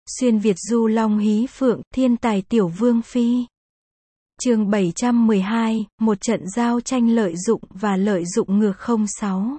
Xuyên Việt du long hí phượng, thiên tài tiểu vương phi. Chương 712, một trận giao tranh lợi dụng và lợi dụng ngược 06.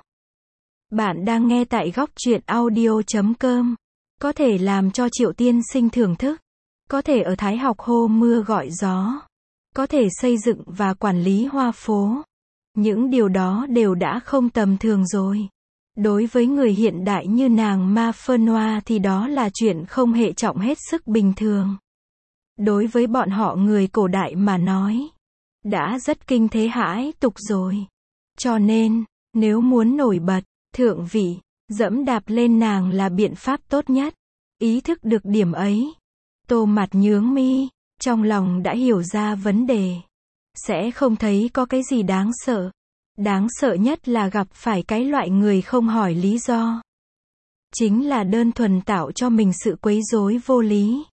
Bạn đang nghe tại góc truyện audio.com. Có thể làm cho Triệu tiên sinh thưởng thức. Có thể ở Thái học hô mưa gọi gió. Có thể xây dựng và quản lý hoa phố. Những điều đó đều đã không tầm thường rồi. Đối với người hiện đại như nàng Ma Phenoa thì đó là chuyện không hệ trọng hết sức bình thường. Đối với bọn họ người cổ đại mà nói, đã rất kinh thế hãi tục rồi. Cho nên, nếu muốn nổi bật, thượng vị, dẫm đạp lên nàng là biện pháp tốt nhất. Ý thức được điểm ấy, Tô Mặt nhướng mi, trong lòng đã hiểu ra vấn đề. Sẽ không thấy có cái gì đáng sợ. Đáng sợ nhất là gặp phải cái loại người không hỏi lý do. Chính là đơn thuần tạo cho mình sự quấy rối vô lý.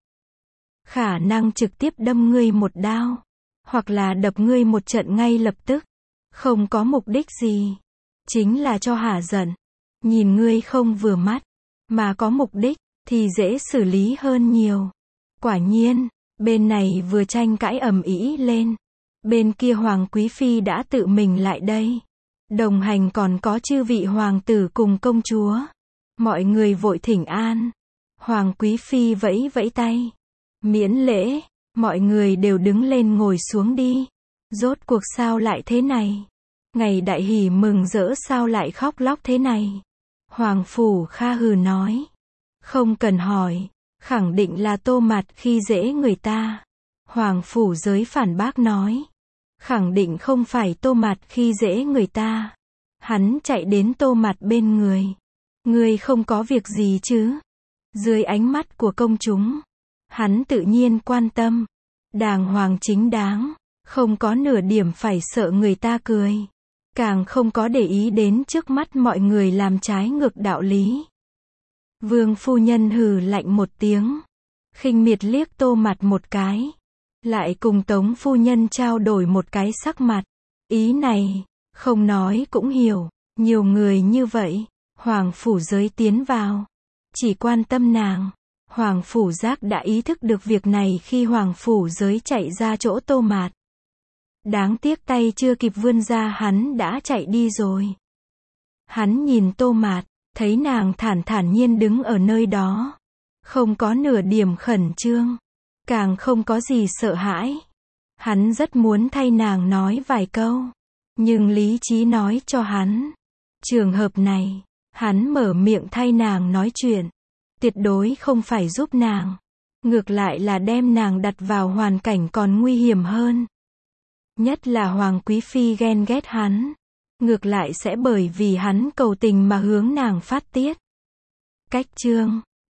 Khả năng trực tiếp đâm ngươi một đao, hoặc là đập ngươi một trận ngay lập tức. Không có mục đích gì. Chính là cho hả giận. Nhìn ngươi không vừa mắt, mà có mục đích, thì dễ xử lý hơn nhiều. Quả nhiên, bên này vừa tranh cãi ầm ĩ lên. Bên kia Hoàng Quý Phi đã tự mình lại đây. Đồng hành còn có chư vị hoàng tử cùng công chúa. Mọi người vội thỉnh an. Hoàng Quý Phi vẫy vẫy tay. Miễn lễ, mọi người đều đứng lên ngồi xuống đi. Rốt cuộc sao lại thế này? Ngày đại hỷ mừng rỡ sao lại khóc lóc thế này? Hoàng Phủ Kha hừ nói. Không cần hỏi, khẳng định là Tô Mặt khi dễ người ta. Hoàng Phủ Giới phản bác nói. Khẳng định không phải Tô Mặt khi dễ người ta. Hắn chạy đến Tô Mặt bên người. Ngươi không có việc gì chứ? Dưới ánh mắt của công chúng, hắn tự nhiên quan tâm. Đàng hoàng chính đáng, không có nửa điểm phải sợ người ta cười. Càng không có để ý đến trước mắt mọi người làm trái ngược đạo lý. Vương phu nhân hừ lạnh một tiếng. Khinh miệt liếc Tô Mặt một cái. Lại cùng Tống phu nhân trao đổi một cái sắc mặt. Ý này, không nói cũng hiểu. Nhiều người như vậy, Hoàng Phủ Giới tiến vào. Chỉ quan tâm nàng. Hoàng Phủ Giác đã ý thức được việc này khi Hoàng Phủ Giới chạy ra chỗ Tô Mạt. Đáng tiếc tay chưa kịp vươn ra hắn đã chạy đi rồi. Hắn nhìn Tô Mạt, thấy nàng thản nhiên đứng ở nơi đó. Không có nửa điểm khẩn trương. Càng không có gì sợ hãi. Hắn rất muốn thay nàng nói vài câu. Nhưng lý trí nói cho hắn. Trường hợp này, hắn mở miệng thay nàng nói chuyện. Tuyệt đối không phải giúp nàng. Ngược lại là đem nàng đặt vào hoàn cảnh còn nguy hiểm hơn. Nhất là Hoàng Quý Phi ghen ghét hắn. Ngược lại sẽ bởi vì hắn cầu tình mà hướng nàng phát tiết. Cách chương